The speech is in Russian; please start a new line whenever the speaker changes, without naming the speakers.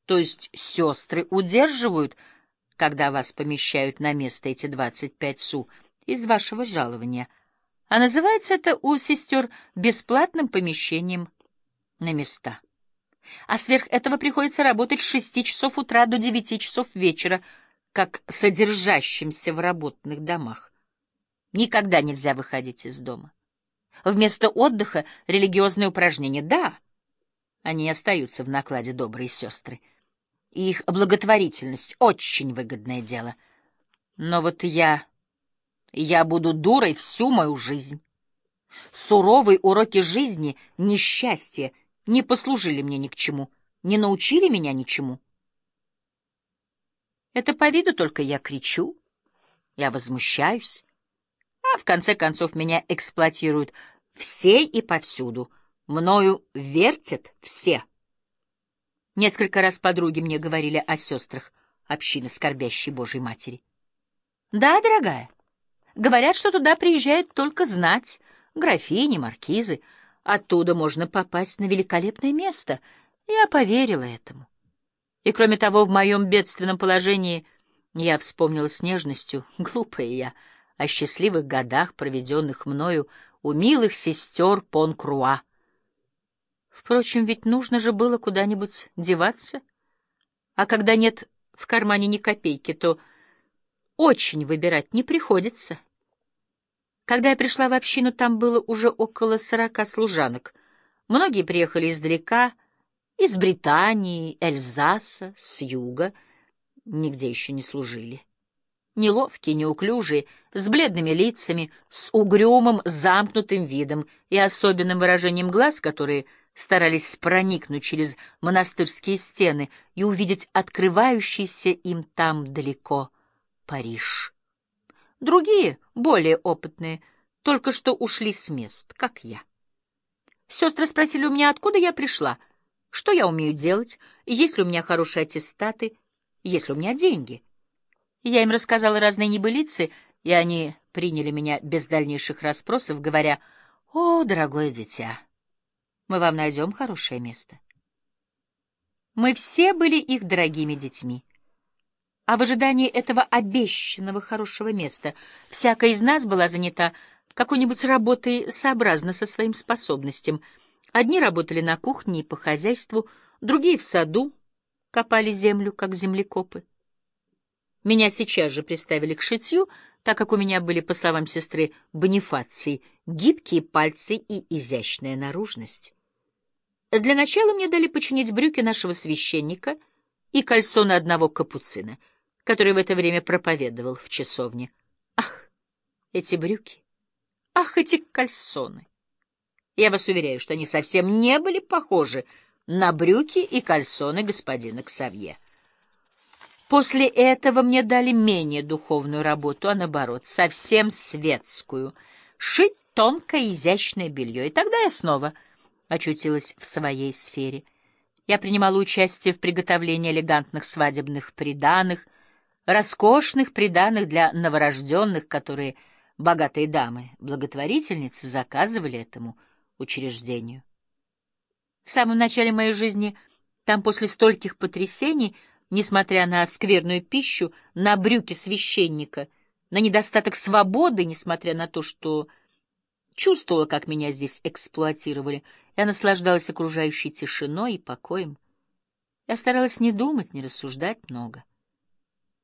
То есть сестры удерживают, когда вас помещают на место, эти 25 су из вашего жалования. А называется это у сестер бесплатным помещением на места. А сверх этого приходится работать с 6 часов утра до 9 часов вечера, как содержащимся в работных домах. Никогда нельзя выходить из дома. Вместо отдыха религиозные упражнения. Да, они остаются в накладе, добрые сестры. И их благотворительность — очень выгодное дело. Но вот я буду дурой всю мою жизнь. Суровые уроки жизни, несчастья не послужили мне ни к чему, не научили меня ничему. Это по виду только я кричу, я возмущаюсь, а в конце концов меня эксплуатируют все и повсюду, мною вертят все. Несколько раз подруги мне говорили о сестрах общины скорбящей Божьей Матери. Да, дорогая, говорят, что туда приезжает только знать, графини, маркизы. Оттуда можно попасть на великолепное место. Я поверила этому. И кроме того, в моем бедственном положении я вспомнила с нежностью, глупая я, о счастливых годах, проведенных мною у милых сестер Понкруа. Впрочем, ведь нужно же было куда-нибудь деваться. А когда нет в кармане ни копейки, то очень выбирать не приходится. Когда я пришла в общину, там было уже около 40 служанок. Многие приехали издалека, из Британии, Эльзаса, с юга. Нигде еще не служили. Неловкие, неуклюжие, с бледными лицами, с угрюмым, замкнутым видом и особенным выражением глаз, которые старались проникнуть через монастырские стены и увидеть открывающийся им там далеко Париж. Другие, более опытные, только что ушли с мест, как я. Сестры спросили у меня, откуда я пришла, что я умею делать, есть ли у меня хорошие аттестаты, есть ли у меня деньги. Я им рассказала разные небылицы, и они приняли меня без дальнейших расспросов, говоря: «О, дорогое дитя, мы вам найдем хорошее место». Мы все были их дорогими детьми. А в ожидании этого обещанного хорошего места всякая из нас была занята какой-нибудь работой сообразно со своим способностям. Одни работали на кухне и по хозяйству, другие в саду, копали землю, как землекопы. Меня сейчас же приставили к шитью, так как у меня были, по словам сестры Бонифации, гибкие пальцы и изящная наружность. Для начала мне дали починить брюки нашего священника и кальсоны одного капуцина, который в это время проповедовал в часовне. Ах, эти брюки! Ах, эти кальсоны! Я вас уверяю, что они совсем не были похожи на брюки и кальсоны господина Ксавье. После этого мне дали менее духовную работу, а наоборот, совсем светскую — шить тонкое изящное белье. И тогда я снова очутилась в своей сфере. Я принимала участие в приготовлении элегантных свадебных приданых, роскошных приданых для новорожденных, которые богатые дамы, благотворительницы, заказывали этому учреждению. В самом начале моей жизни, там после стольких потрясений, несмотря на скверную пищу, на брюки священника, на недостаток свободы, несмотря на то, что чувствовала, как меня здесь эксплуатировали, я наслаждалась окружающей тишиной и покоем. Я старалась не думать, не рассуждать много.